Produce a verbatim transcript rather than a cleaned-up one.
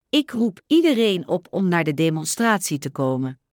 Ik roep iedereen op om naar de demonstratie te komen.